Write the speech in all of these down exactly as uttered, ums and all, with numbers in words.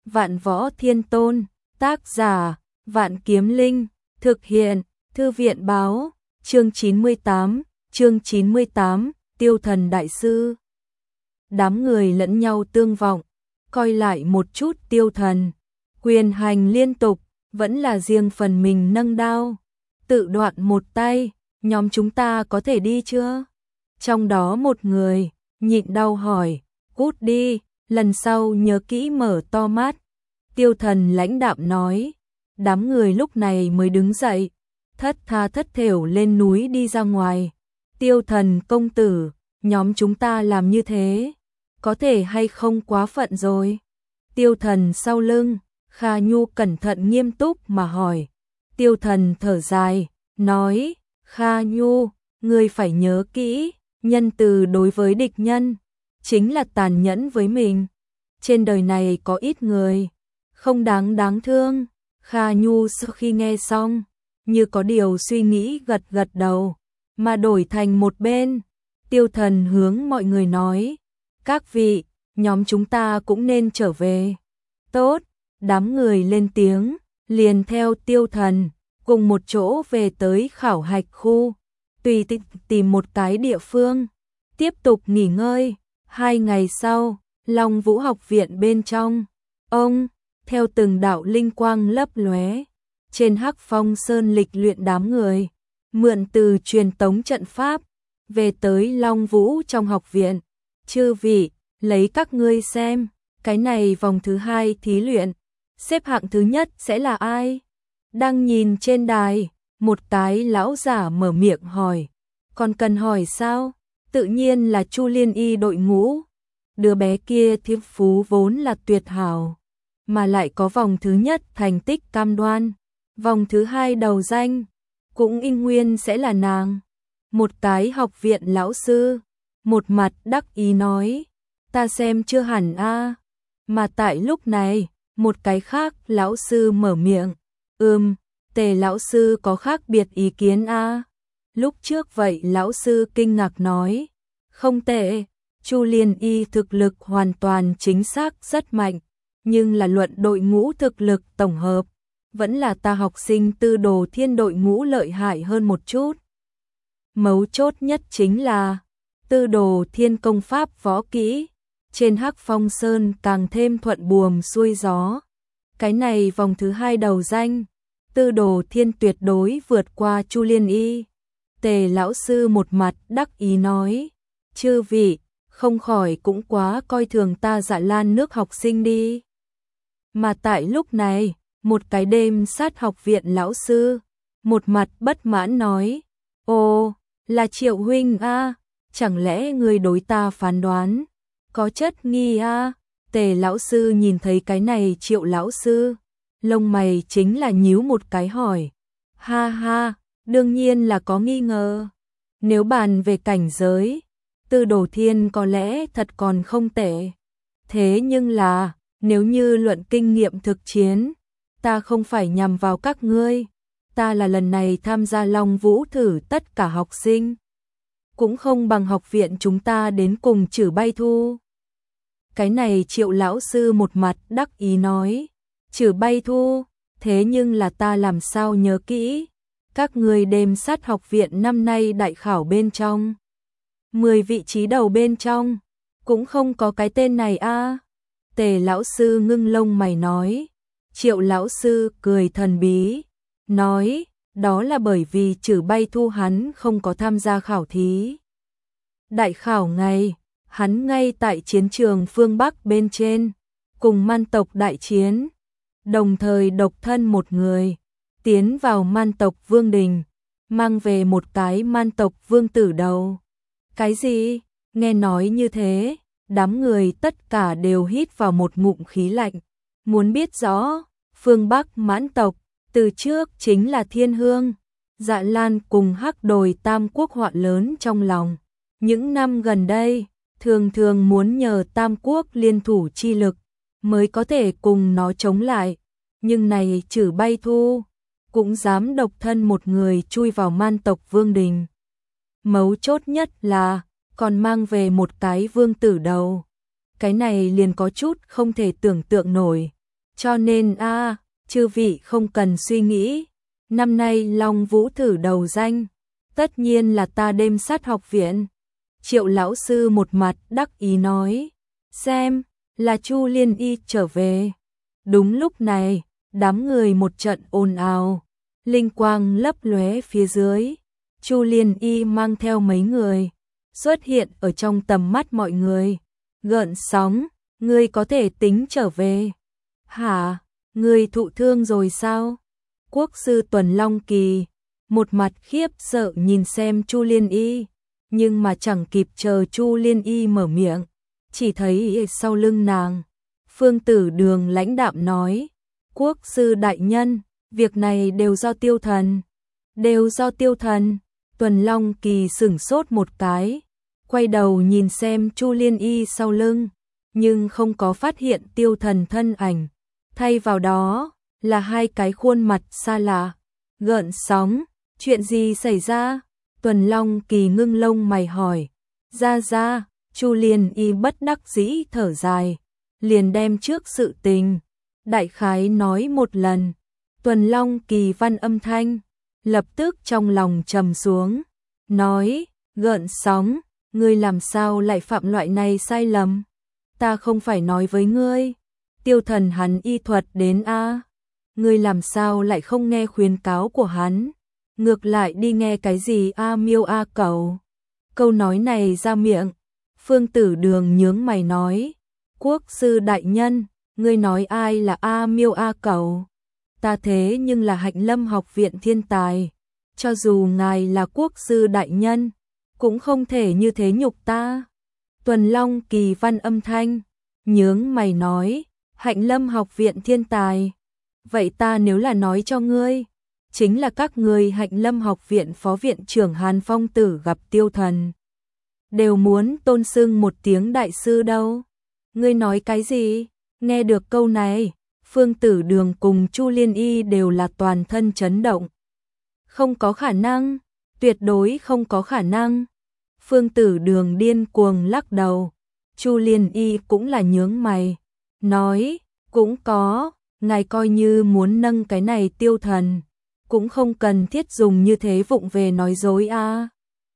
Vạn Võ Thiên Tôn, tác giả, Vạn Kiếm Linh, thực hiện, Thư viện báo, chương chín mươi tám, chương chín mươi tám, Tiêu Thần Đại Sư. Đám người lẫn nhau tương vọng, coi lại một chút Tiêu Thần, quyền hành liên tục, vẫn là riêng phần mình nâng đao, tự đoạn một tay, nhóm chúng ta có thể đi chưa? Trong đó một người, nhịn đau hỏi, cút đi, lần sau nhớ kỹ mở to mắt. Tiêu Thần lãnh đạm nói, đám người lúc này mới đứng dậy, thất tha thất thểu lên núi đi ra ngoài. Tiêu Thần công tử, nhóm chúng ta làm như thế, có thể hay không quá phận rồi? Tiêu Thần sau lưng, Kha Nhu cẩn thận nghiêm túc mà hỏi. Tiêu Thần thở dài, nói, Kha Nhu, ngươi phải nhớ kỹ, nhân từ đối với địch nhân, chính là tàn nhẫn với mình. Trên đời này có ít người, không đáng đáng thương. Kha Nhu sau khi nghe xong, như có điều suy nghĩ gật gật đầu, mà đổi thành một bên. Tiêu Thần hướng mọi người nói, các vị, nhóm chúng ta cũng nên trở về. Tốt, đám người lên tiếng, liền theo Tiêu Thần, cùng một chỗ về tới khảo hạch khu, tùy tiện tìm một cái địa phương, tiếp tục nghỉ ngơi. Hai ngày sau, Long Vũ học viện bên trong, ông, theo từng đạo linh quang lấp lóe, trên Hắc Phong Sơn lịch luyện đám người, mượn từ truyền tống trận pháp, về tới Long Vũ trong học viện. Chư vị, lấy các ngươi xem, cái này vòng thứ hai thí luyện, xếp hạng thứ nhất sẽ là ai? Đang nhìn trên đài, một cái lão giả mở miệng hỏi, còn cần hỏi sao? Tự nhiên là Chu Liên Y đội ngũ. Đứa bé kia thiên phú vốn là tuyệt hảo, mà lại có vòng thứ nhất thành tích cam đoan, vòng thứ hai đầu danh, cũng in nguyên sẽ là nàng. Một cái học viện lão sư, một mặt đắc ý nói, ta xem chưa hẳn a. Mà tại lúc này, một cái khác lão sư mở miệng, ừm, Tề lão sư có khác biệt ý kiến a. Lúc trước vậy lão sư kinh ngạc nói, không tệ, Chu Liên Y thực lực hoàn toàn chính xác rất mạnh, nhưng là luận đội ngũ thực lực tổng hợp, vẫn là ta học sinh Tư Đồ Thiên đội ngũ lợi hại hơn một chút. Mấu chốt nhất chính là Tư Đồ Thiên công pháp võ kỹ, trên Hắc Phong Sơn càng thêm thuận buồm xuôi gió. Cái này vòng thứ hai đầu danh, Tư Đồ Thiên tuyệt đối vượt qua Chu Liên Y. Tề lão sư một mặt đắc ý nói, chư vị, không khỏi cũng quá coi thường ta Dạ Lan nước học sinh đi. Mà tại lúc này, một cái đêm sát học viện lão sư, một mặt bất mãn nói, ồ, là Triệu huynh a, chẳng lẽ người đối ta phán đoán có chất nghi a? Tề lão sư nhìn thấy cái này Triệu lão sư, lông mày chính là nhíu một cái hỏi, ha ha, đương nhiên là có nghi ngờ. Nếu bàn về cảnh giới, Tư Đồ Thiên có lẽ thật còn không tệ. Thế nhưng là, nếu như luận kinh nghiệm thực chiến, ta không phải nhằm vào các ngươi. Ta là lần này tham gia Long Vũ thử tất cả học sinh, cũng không bằng học viện chúng ta đến cùng Trử Bay Thu. Cái này Triệu lão sư một mặt đắc ý nói, Trử Bay Thu, thế nhưng là ta làm sao nhớ kỹ, các ngươi đêm sát học viện năm nay đại khảo bên trong, mười vị trí đầu bên trong, cũng không có cái tên này a. Tề lão sư ngưng lông mày nói. Triệu lão sư cười thần bí, nói, đó là bởi vì Trử Bay Thu hắn không có tham gia khảo thí. Đại khảo ngày, hắn ngay tại chiến trường phương Bắc bên trên, cùng man tộc đại chiến, đồng thời độc thân một người, tiến vào man tộc vương đình, mang về một cái man tộc vương tử đầu. Cái gì? Nghe nói như thế, đám người tất cả đều hít vào một ngụm khí lạnh, muốn biết rõ, phương Bắc mãn tộc, từ trước chính là thiên hương, Dạ Lan cùng Hắc Đồi tam quốc họa lớn trong lòng. Những năm gần đây, thường thường muốn nhờ tam quốc liên thủ chi lực, mới có thể cùng nó chống lại, nhưng này Trử Bay Thu, cũng dám độc thân một người chui vào man tộc vương đình. Mấu chốt nhất là, còn mang về một cái vương tử đầu. Cái này liền có chút không thể tưởng tượng nổi. Cho nên a, chư vị không cần suy nghĩ, năm nay Long Vũ thử đầu danh, tất nhiên là ta đêm sát học viện. Triệu lão sư một mặt đắc ý nói, xem, là Chu Liên Y trở về. Đúng lúc này, đám người một trận ồn ào, linh quang lấp lóe phía dưới. Chu Liên Y mang theo mấy người, xuất hiện ở trong tầm mắt mọi người. Gợn sóng, ngươi có thể tính trở về. Hả, ngươi thụ thương rồi sao? Quốc sư Tuần Long Kỳ, một mặt khiếp sợ nhìn xem Chu Liên Y, nhưng mà chẳng kịp chờ Chu Liên Y mở miệng, chỉ thấy sau lưng nàng, Phương Tử Đường lãnh đạm nói, quốc sư đại nhân, việc này đều do Tiêu Thần, đều do Tiêu Thần. Tuần Long Kỳ sửng sốt một cái, quay đầu nhìn xem Chu Liên Y sau lưng, nhưng không có phát hiện Tiêu Thần thân ảnh, thay vào đó là hai cái khuôn mặt xa lạ. Gợn sóng, chuyện gì xảy ra? Tuần Long Kỳ ngưng lông mày hỏi. Ra ra, Chu Liên Y bất đắc dĩ thở dài, liền đem trước sự tình đại khái nói một lần. Tuần Long Kỳ văn âm thanh, lập tức trong lòng trầm xuống, nói, gợn sóng, ngươi làm sao lại phạm loại này sai lầm? Ta không phải nói với ngươi, Tiêu Thần hắn y thuật đến a, ngươi làm sao lại không nghe khuyến cáo của hắn, ngược lại đi nghe cái gì a miêu a cẩu? Câu nói này ra miệng, Phương Tử Đường nhướng mày nói, quốc sư đại nhân, ngươi nói ai là a miêu a cẩu? Ta thế nhưng là Hạnh Lâm học viện thiên tài, cho dù ngài là quốc sư đại nhân, cũng không thể như thế nhục ta. Tuần Long Kỳ văn âm thanh, nhướng mày nói, Hạnh Lâm học viện thiên tài. Vậy ta nếu là nói cho ngươi, chính là các người Hạnh Lâm học viện phó viện trưởng Hàn Phong Tử gặp Tiêu Thần, đều muốn tôn xưng một tiếng đại sư đâu. Ngươi nói cái gì? Nghe được câu này, Phương Tử Đường cùng Chu Liên Y đều là toàn thân chấn động. Không có khả năng, tuyệt đối không có khả năng. Phương Tử Đường điên cuồng lắc đầu, Chu Liên Y cũng là nhướng mày, nói, cũng có, ngài coi như muốn nâng cái này Tiêu Thần, cũng không cần thiết dùng như thế vụng về nói dối a. À.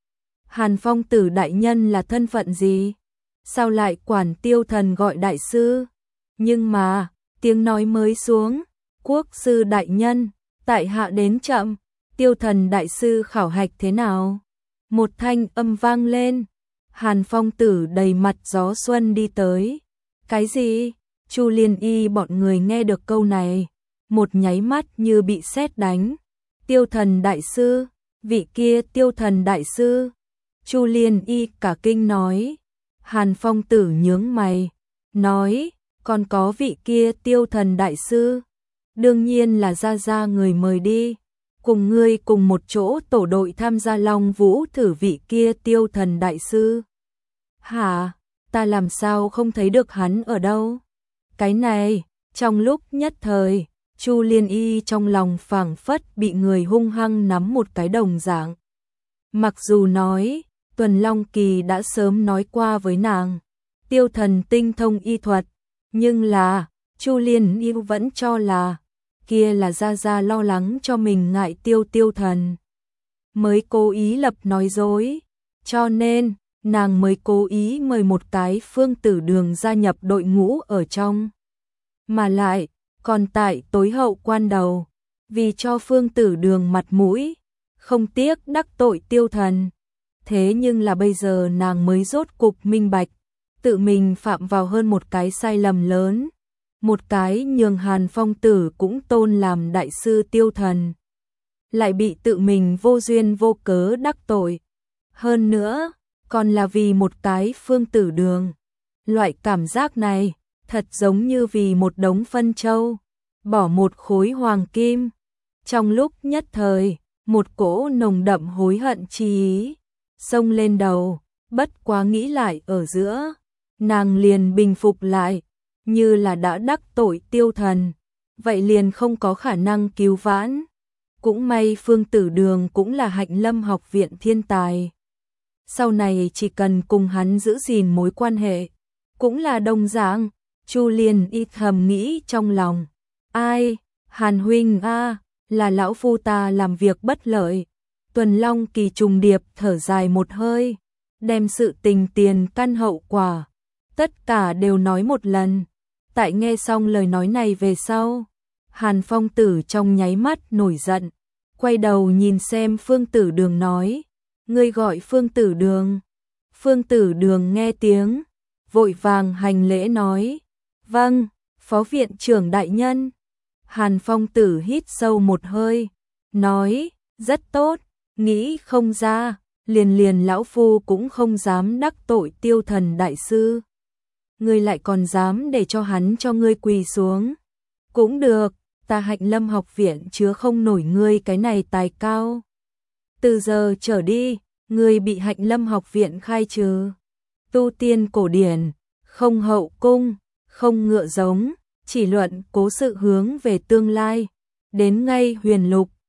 Hàn Phong Tử đại nhân là thân phận gì? Sao lại quản Tiêu Thần gọi đại sư? Nhưng mà, tiếng nói mới xuống, quốc sư đại nhân, tại hạ đến chậm, Tiêu Thần đại sư khảo hạch thế nào? Một thanh âm vang lên, Hàn Phong Tử đầy mặt gió xuân đi tới. Cái gì? Chu Liên Y bọn người nghe được câu này, một nháy mắt như bị sét đánh. Tiêu Thần đại sư, vị kia Tiêu Thần đại sư. Chu Liên Y cả kinh nói. Hàn Phong Tử nhướng mày, nói, còn có vị kia Tiêu Thần đại sư, đương nhiên là ra ra người mời đi, cùng ngươi cùng một chỗ tổ đội tham gia Long Vũ thử vị kia Tiêu Thần đại sư. Hả, ta làm sao không thấy được hắn ở đâu? Cái này, trong lúc nhất thời, Chu Liên Y trong lòng phảng phất bị người hung hăng nắm một cái đồng dạng. Mặc dù nói, Tuần Long Kỳ đã sớm nói qua với nàng, Tiêu Thần tinh thông y thuật, nhưng là, Chu Liên Y vẫn cho là, kia là ra ra lo lắng cho mình ngại Tiêu Tiêu Thần, mới cố ý lập nói dối, cho nên, nàng mới cố ý mời một cái Phương Tử Đường gia nhập đội ngũ ở trong. Mà lại, còn tại tối hậu quan đầu, vì cho Phương Tử Đường mặt mũi, không tiếc đắc tội Tiêu Thần. Thế nhưng là bây giờ nàng mới rốt cục minh bạch, tự mình phạm vào hơn một cái sai lầm lớn, một cái nhường Hàn Phong Tử cũng tôn làm đại sư Tiêu Thần, lại bị tự mình vô duyên vô cớ đắc tội. Hơn nữa, còn là vì một cái Phương Tử Đường. Loại cảm giác này, thật giống như vì một đống phân châu, bỏ một khối hoàng kim. Trong lúc nhất thời, một cỗ nồng đậm hối hận chi ý xông lên đầu, bất quá nghĩ lại ở giữa, nàng liền bình phục lại, như là đã đắc tội Tiêu Thần, vậy liền không có khả năng cứu vãn. Cũng may Phương Tử Đường cũng là Hạnh Lâm học viện thiên tài. Sau này chỉ cần cùng hắn giữ gìn mối quan hệ, cũng là đồng dạng. Chu Liên Y thầm nghĩ trong lòng, Ai, Hàn huynh a, là lão phu ta làm việc bất lợi. Tuần Long Kỳ trùng điệp thở dài một hơi, đem sự tình tiền căn hậu quả, tất cả đều nói một lần. Tại nghe xong lời nói này về sau, Hàn Phong Tử trong nháy mắt nổi giận, quay đầu nhìn xem Phương Tử Đường nói, ngươi gọi Phương Tử Đường. Phương Tử Đường nghe tiếng, vội vàng hành lễ nói, vâng, phó viện trưởng đại nhân. Hàn Phong Tử hít sâu một hơi, nói, rất tốt, nghĩ không ra, liền liền lão phu cũng không dám đắc tội Tiêu Thần đại sư. Ngươi lại còn dám để cho hắn cho ngươi quỳ xuống. Cũng được, ta Hạnh Lâm học viện chứa không nổi ngươi cái này tài cao. Từ giờ trở đi, ngươi bị Hạnh Lâm học viện khai trừ. Tu tiên cổ điển, không hậu cung, không ngựa giống, chỉ luận cố sự hướng về tương lai. Đến ngay huyền lục,